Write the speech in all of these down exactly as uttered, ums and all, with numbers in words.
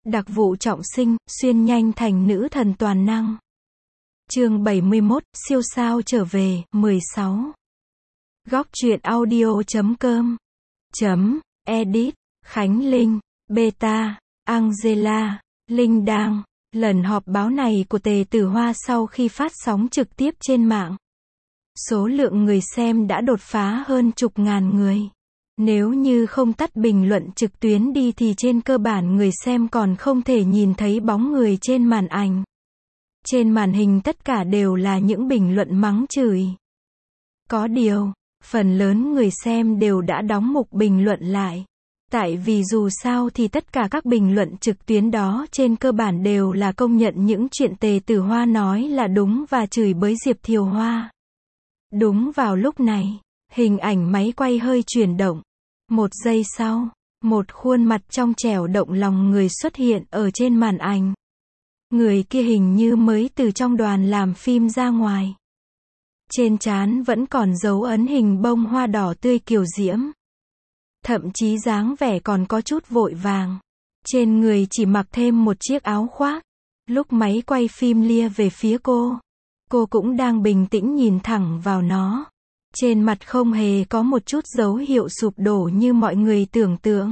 Đặc vụ trọng sinh, xuyên nhanh thành nữ thần toàn năng. Chương bảy mươi mốt, siêu sao trở về, mười sáu. Góc truyện audio chấm com chấm edit, Khánh Linh, Beta, Angela, Linh Đang. Lần họp báo này của Tề Tử Hoa sau khi phát sóng trực tiếp trên mạng, số lượng người xem đã đột phá hơn chục ngàn người. Nếu như không tắt bình luận trực tuyến đi thì trên cơ bản người xem còn không thể nhìn thấy bóng người trên màn ảnh. Trên màn hình tất cả đều là những bình luận mắng chửi. Có điều, phần lớn người xem đều đã đóng mục bình luận lại. Tại vì dù sao thì tất cả các bình luận trực tuyến đó trên cơ bản đều là công nhận những chuyện Tề Tử Hoa nói là đúng và chửi bới Diệp Thiều Hoa. Đúng vào lúc này, hình ảnh máy quay hơi chuyển động. Một giây sau, một khuôn mặt trong trẻo động lòng người xuất hiện ở trên màn ảnh. Người kia hình như mới từ trong đoàn làm phim ra ngoài. Trên trán vẫn còn dấu ấn hình bông hoa đỏ tươi kiều diễm. Thậm chí dáng vẻ còn có chút vội vàng. Trên người chỉ mặc thêm một chiếc áo khoác. Lúc máy quay phim lia về phía cô, cô cũng đang bình tĩnh nhìn thẳng vào nó. Trên mặt không hề có một chút dấu hiệu sụp đổ như mọi người tưởng tượng.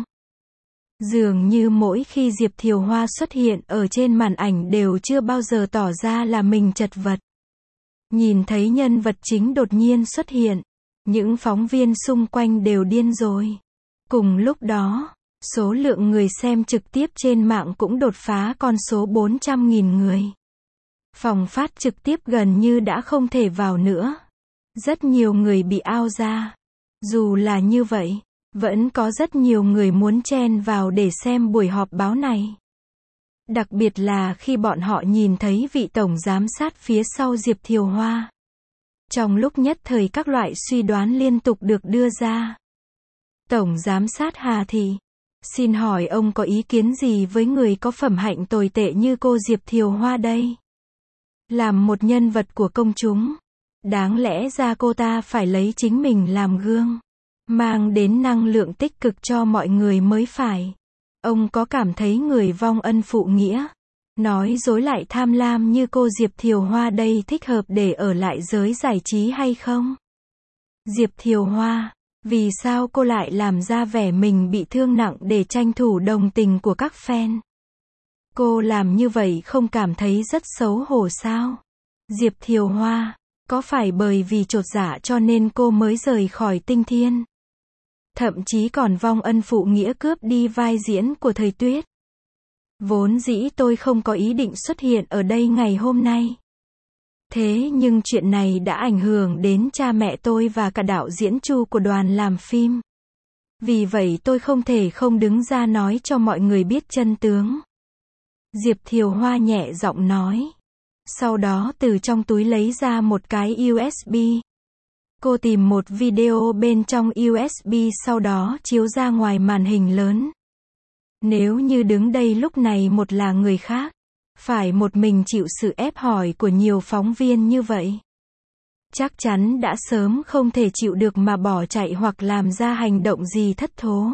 Dường như mỗi khi Diệp Thiều Hoa xuất hiện ở trên màn ảnh đều chưa bao giờ tỏ ra là mình chật vật. Nhìn thấy nhân vật chính đột nhiên xuất hiện, những phóng viên xung quanh đều điên rồi. Cùng lúc đó, số lượng người xem trực tiếp trên mạng cũng đột phá con số bốn trăm nghìn người. Phòng phát trực tiếp gần như đã không thể vào nữa. Rất nhiều người bị out ra. Dù là như vậy, vẫn có rất nhiều người muốn chen vào để xem buổi họp báo này. Đặc biệt là khi bọn họ nhìn thấy vị tổng giám sát phía sau Diệp Thiều Hoa. Trong lúc nhất thời các loại suy đoán liên tục được đưa ra. Tổng giám sát Hà Thị, xin hỏi ông có ý kiến gì với người có phẩm hạnh tồi tệ như cô Diệp Thiều Hoa đây? Làm một nhân vật của công chúng, đáng lẽ ra cô ta phải lấy chính mình làm gương, mang đến năng lượng tích cực cho mọi người mới phải. Ông có cảm thấy người vong ân phụ nghĩa, nói dối lại tham lam như cô Diệp Thiều Hoa đây thích hợp để ở lại giới giải trí hay không? Diệp Thiều Hoa, vì sao cô lại làm ra vẻ mình bị thương nặng để tranh thủ đồng tình của các fan? Cô làm như vậy không cảm thấy rất xấu hổ sao? Diệp Thiều Hoa, có phải bởi vì chột dạ cho nên cô mới rời khỏi Tinh Thiên? Thậm chí còn vong ân phụ nghĩa cướp đi vai diễn của Thời Tuyết. Vốn dĩ tôi không có ý định xuất hiện ở đây ngày hôm nay. Thế nhưng chuyện này đã ảnh hưởng đến cha mẹ tôi và cả đạo diễn Chu của đoàn làm phim. Vì vậy tôi không thể không đứng ra nói cho mọi người biết chân tướng. Diệp Thiều Hoa nhẹ giọng nói. Sau đó từ trong túi lấy ra một cái u ét bê. Cô tìm một video bên trong u ét bê sau đó chiếu ra ngoài màn hình lớn. Nếu như đứng đây lúc này một là người khác, phải một mình chịu sự ép hỏi của nhiều phóng viên như vậy, chắc chắn đã sớm không thể chịu được mà bỏ chạy hoặc làm ra hành động gì thất thố.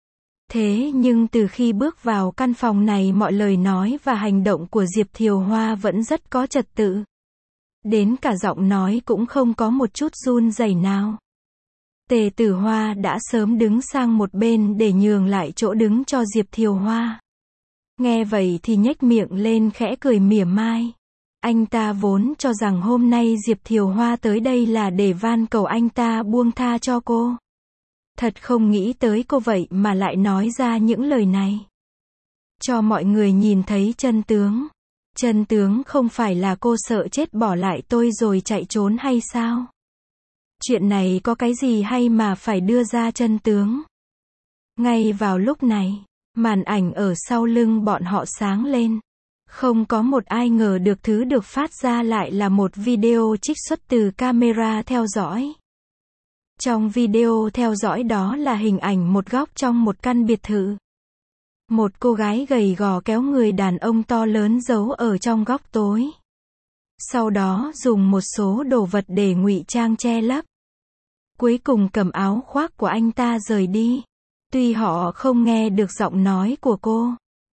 Thế nhưng từ khi bước vào căn phòng này mọi lời nói và hành động của Diệp Thiều Hoa vẫn rất có trật tự. Đến cả giọng nói cũng không có một chút run rẩy nào. Tề Tử Hoa đã sớm đứng sang một bên để nhường lại chỗ đứng cho Diệp Thiều Hoa. Nghe vậy thì nhếch miệng lên khẽ cười mỉa mai. Anh ta vốn cho rằng hôm nay Diệp Thiều Hoa tới đây là để van cầu anh ta buông tha cho cô. Thật không nghĩ tới cô vậy mà lại nói ra những lời này. Cho mọi người nhìn thấy chân tướng. Chân tướng không phải là cô sợ chết bỏ lại tôi rồi chạy trốn hay sao? Chuyện này có cái gì hay mà phải đưa ra chân tướng? Ngay vào lúc này, màn ảnh ở sau lưng bọn họ sáng lên. Không có một ai ngờ được thứ được phát ra lại là một video trích xuất từ camera theo dõi. Trong video theo dõi đó là hình ảnh một góc trong một căn biệt thự. Một cô gái gầy gò kéo người đàn ông to lớn giấu ở trong góc tối. Sau đó dùng một số đồ vật để ngụy trang che lấp. Cuối cùng cầm áo khoác của anh ta rời đi. Tuy họ không nghe được giọng nói của cô,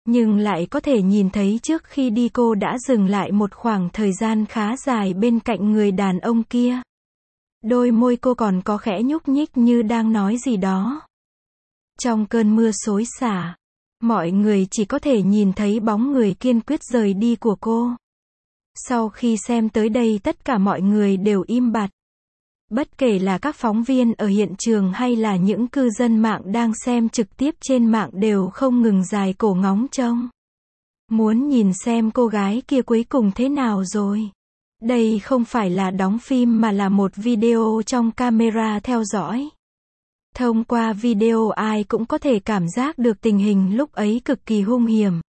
Nhưng lại có thể nhìn thấy trước khi đi cô đã dừng lại một khoảng thời gian khá dài bên cạnh người đàn ông kia. Đôi môi cô còn có khẽ nhúc nhích như đang nói gì đó. Trong cơn mưa xối xả, mọi người chỉ có thể nhìn thấy bóng người kiên quyết rời đi của cô. Sau khi xem tới đây tất cả mọi người đều im bặt. Bất kể là các phóng viên ở hiện trường hay là những cư dân mạng đang xem trực tiếp trên mạng đều không ngừng dài cổ ngóng trông. Muốn nhìn xem cô gái kia cuối cùng thế nào rồi. Đây không phải là đóng phim mà là một video trong camera theo dõi. Thông qua video ai cũng có thể cảm giác được tình hình lúc ấy cực kỳ hung hiểm.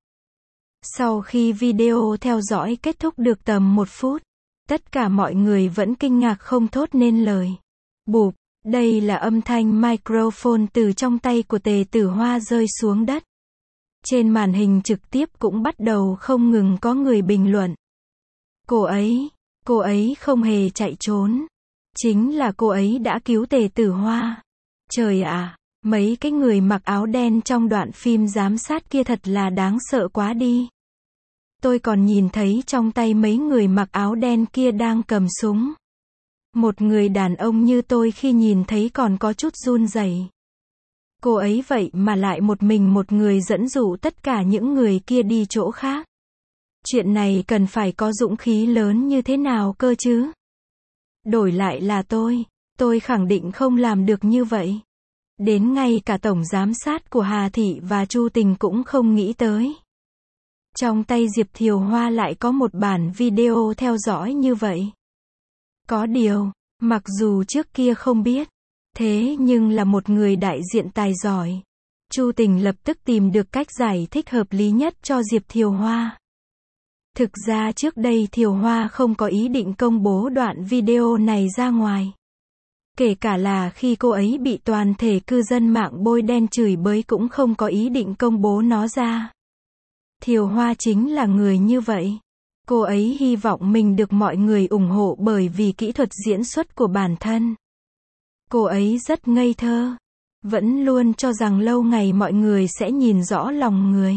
Sau khi video theo dõi kết thúc được tầm một phút, tất cả mọi người vẫn kinh ngạc không thốt nên lời. Bụp, đây là âm thanh microphone từ trong tay của Tề Tử Hoa rơi xuống đất. Trên màn hình trực tiếp cũng bắt đầu không ngừng có người bình luận. Cô ấy, cô ấy không hề chạy trốn. Chính là cô ấy đã cứu Tề Tử Hoa. Trời ạ, mấy cái người mặc áo đen trong đoạn phim giám sát kia thật là đáng sợ quá đi. Tôi còn nhìn thấy trong tay mấy người mặc áo đen kia đang cầm súng. Một người đàn ông như tôi khi nhìn thấy còn có chút run rẩy. Cô ấy vậy mà lại một mình một người dẫn dụ tất cả những người kia đi chỗ khác. Chuyện này cần phải có dũng khí lớn như thế nào cơ chứ? Đổi lại là tôi, tôi khẳng định không làm được như vậy. Đến ngay cả tổng giám sát của Hà Thị và Chu Tình cũng không nghĩ tới. Trong tay Diệp Thiều Hoa lại có một bản video theo dõi như vậy. Có điều, mặc dù trước kia không biết, thế nhưng là một người đại diện tài giỏi. Chu Tình lập tức tìm được cách giải thích hợp lý nhất cho Diệp Thiều Hoa. Thực ra trước đây Thiều Hoa không có ý định công bố đoạn video này ra ngoài. Kể cả là khi cô ấy bị toàn thể cư dân mạng bôi đen chửi bới cũng không có ý định công bố nó ra. Thiều Hoa chính là người như vậy. Cô ấy hy vọng mình được mọi người ủng hộ bởi vì kỹ thuật diễn xuất của bản thân. Cô ấy rất ngây thơ. Vẫn luôn cho rằng lâu ngày mọi người sẽ nhìn rõ lòng người.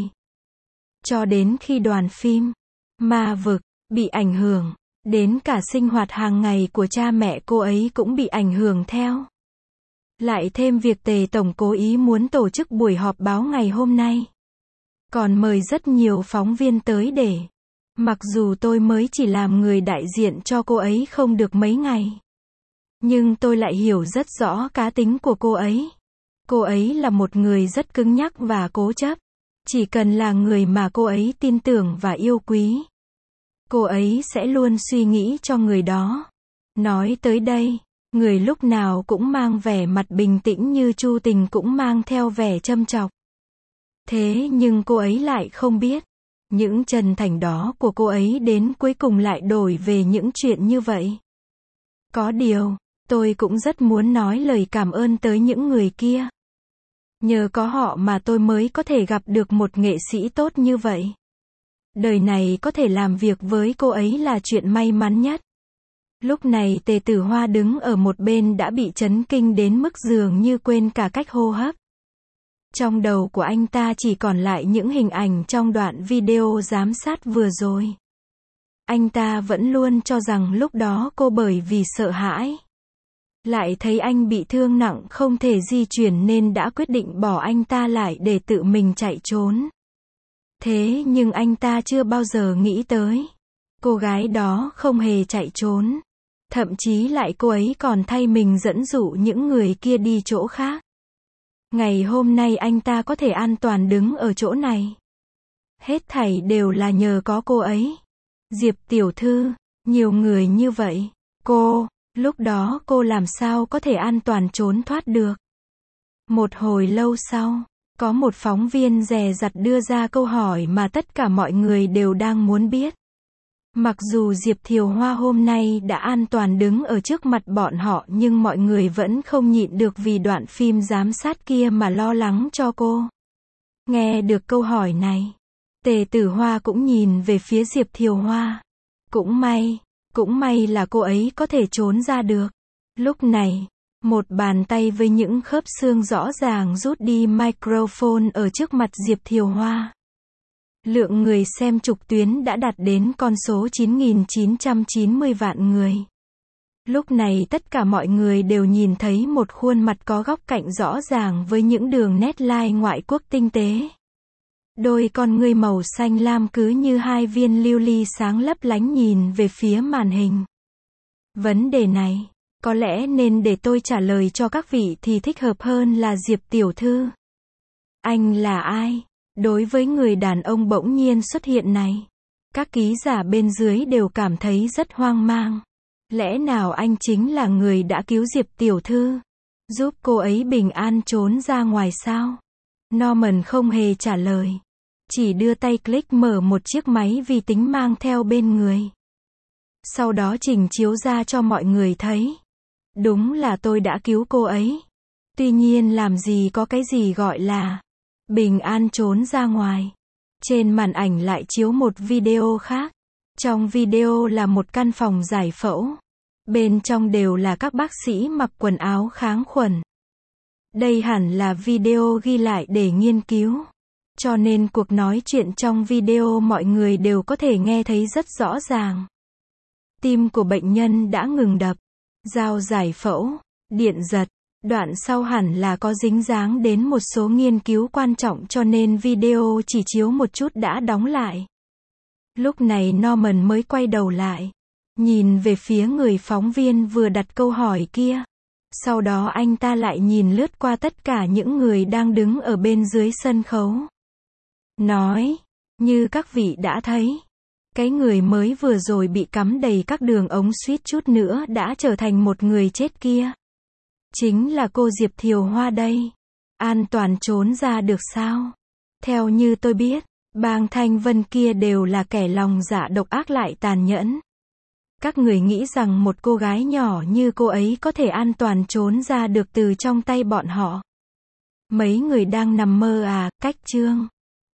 Cho đến khi đoàn phim Ma Vực bị ảnh hưởng, đến cả sinh hoạt hàng ngày của cha mẹ cô ấy cũng bị ảnh hưởng theo. Lại thêm việc Tề Tổng cố ý muốn tổ chức buổi họp báo ngày hôm nay. Còn mời rất nhiều phóng viên tới để. Mặc dù tôi mới chỉ làm người đại diện cho cô ấy không được mấy ngày. Nhưng tôi lại hiểu rất rõ cá tính của cô ấy. Cô ấy là một người rất cứng nhắc và cố chấp. Chỉ cần là người mà cô ấy tin tưởng và yêu quý, cô ấy sẽ luôn suy nghĩ cho người đó. Nói tới đây, người lúc nào cũng mang vẻ mặt bình tĩnh như Chu Tình cũng mang theo vẻ châm chọc. Thế nhưng cô ấy lại không biết, những chân thành đó của cô ấy đến cuối cùng lại đổi về những chuyện như vậy. Có điều, tôi cũng rất muốn nói lời cảm ơn tới những người kia. Nhờ có họ mà tôi mới có thể gặp được một nghệ sĩ tốt như vậy. Đời này có thể làm việc với cô ấy là chuyện may mắn nhất. Lúc này Tề Tử Hoa đứng ở một bên đã bị chấn kinh đến mức dường như quên cả cách hô hấp. Trong đầu của anh ta chỉ còn lại những hình ảnh trong đoạn video giám sát vừa rồi. Anh ta vẫn luôn cho rằng lúc đó cô bởi vì sợ hãi. Lại thấy anh bị thương nặng không thể di chuyển nên đã quyết định bỏ anh ta lại để tự mình chạy trốn. Thế nhưng anh ta chưa bao giờ nghĩ tới. Cô gái đó không hề chạy trốn. Thậm chí lại cô ấy còn thay mình dẫn dụ những người kia đi chỗ khác. Ngày hôm nay anh ta có thể an toàn đứng ở chỗ này. Hết thảy đều là nhờ có cô ấy. Diệp tiểu thư, nhiều người như vậy. Cô, lúc đó cô làm sao có thể an toàn trốn thoát được? Một hồi lâu sau, có một phóng viên dè dặt đưa ra câu hỏi mà tất cả mọi người đều đang muốn biết. Mặc dù Diệp Thiều Hoa hôm nay đã an toàn đứng ở trước mặt bọn họ nhưng mọi người vẫn không nhịn được vì đoạn phim giám sát kia mà lo lắng cho cô. Nghe được câu hỏi này, Tề Tử Hoa cũng nhìn về phía Diệp Thiều Hoa. Cũng may, cũng may là cô ấy có thể trốn ra được. Lúc này, một bàn tay với những khớp xương rõ ràng rút đi microphone ở trước mặt Diệp Thiều Hoa. Lượng người xem trực tuyến đã đạt đến con số chín nghìn chín trăm chín mươi vạn người. Lúc này tất cả mọi người đều nhìn thấy một khuôn mặt có góc cạnh rõ ràng với những đường nét line ngoại quốc tinh tế. Đôi con ngươi màu xanh lam cứ như hai viên lưu ly sáng lấp lánh nhìn về phía màn hình. Vấn đề này, có lẽ nên để tôi trả lời cho các vị thì thích hợp hơn là Diệp tiểu thư. Anh là ai? Đối với người đàn ông bỗng nhiên xuất hiện này, các ký giả bên dưới đều cảm thấy rất hoang mang. Lẽ nào anh chính là người đã cứu Diệp tiểu thư, giúp cô ấy bình an trốn ra ngoài sao? Norman không hề trả lời, chỉ đưa tay click mở một chiếc máy vi tính mang theo bên người. Sau đó trình chiếu ra cho mọi người thấy. Đúng là tôi đã cứu cô ấy. Tuy nhiên làm gì có cái gì gọi là bình an trốn ra ngoài. Trên màn ảnh lại chiếu một video khác. Trong video là một căn phòng giải phẫu. Bên trong đều là các bác sĩ mặc quần áo kháng khuẩn. Đây hẳn là video ghi lại để nghiên cứu. Cho nên cuộc nói chuyện trong video mọi người đều có thể nghe thấy rất rõ ràng. Tim của bệnh nhân đã ngừng đập. Dao giải phẫu, điện giật. Đoạn sau hẳn là có dính dáng đến một số nghiên cứu quan trọng cho nên video chỉ chiếu một chút đã đóng lại. Lúc này Norman mới quay đầu lại. Nhìn về phía người phóng viên vừa đặt câu hỏi kia. Sau đó anh ta lại nhìn lướt qua tất cả những người đang đứng ở bên dưới sân khấu. Nói, như các vị đã thấy, cái người mới vừa rồi bị cắm đầy các đường ống suýt chút nữa đã trở thành một người chết kia. Chính là cô Diệp Thiều Hoa đây. An toàn trốn ra được sao? Theo như tôi biết, Bang Thanh Vân kia đều là kẻ lòng dạ độc ác lại tàn nhẫn. Các người nghĩ rằng một cô gái nhỏ như cô ấy có thể an toàn trốn ra được từ trong tay bọn họ. Mấy người đang nằm mơ à, cách chương.